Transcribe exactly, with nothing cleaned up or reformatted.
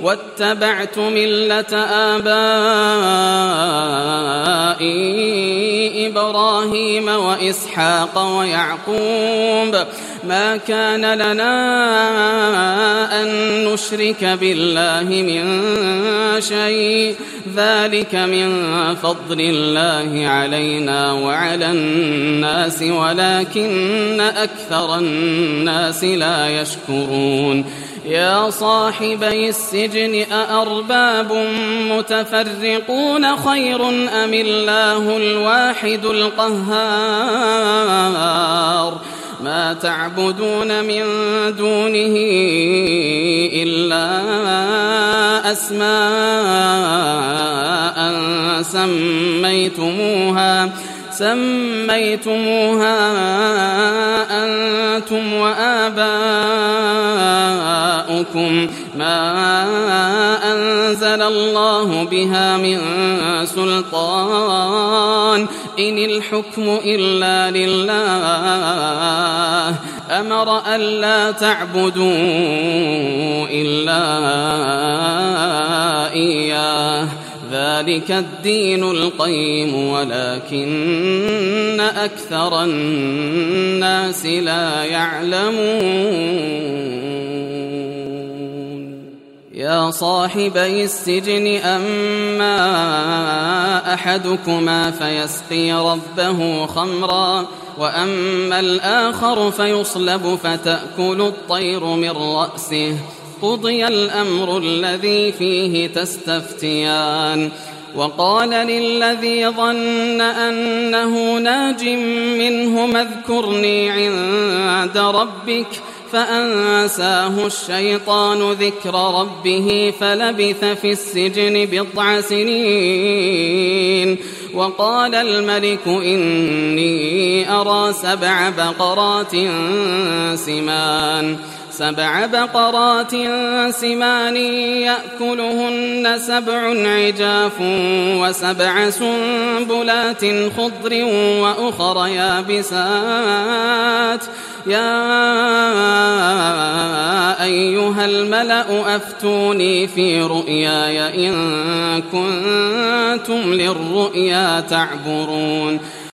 واتبعت ملة آبائي إبراهيم وإسحاق ويعقوب ما كان لنا أن نشرك بالله من شيء ذلك من فضل الله علينا وعلى الناس ولكن أكثر الناس لا يشكرون يا صاحبي السجن أأرباب متفرقون خير أم الله الواحد القهار ما تعبدون من دونه إلا أسماء سميتموها سميتموها أنتم وآباؤكم ما أنزل الله بها من سلطان إن الحكم إلا لله أمر ألا تعبدوا إلا إياه ذلك الدين القيم ولكن أكثر الناس لا يعلمون يا صاحبي السجن أما أحدكما فيسقي ربه خمرا وأما الآخر فيصلب فتأكل الطير من رأسه قضي الأمر الذي فيه تستفتيان وقال للذي ظن أنه ناج منه اذكرني عند ربك فأنساه الشيطان ذكر ربه فلبث في السجن بضع سنين وقال الملك إني أرى سبع بقرات سمان سبع بقرات سمان يأكلهن سبع عجاف وسبع سنبلات خضر وأخر يابسات يا أيها الملأ أفتوني في رؤياي إن كنتم للرؤيا تعبرون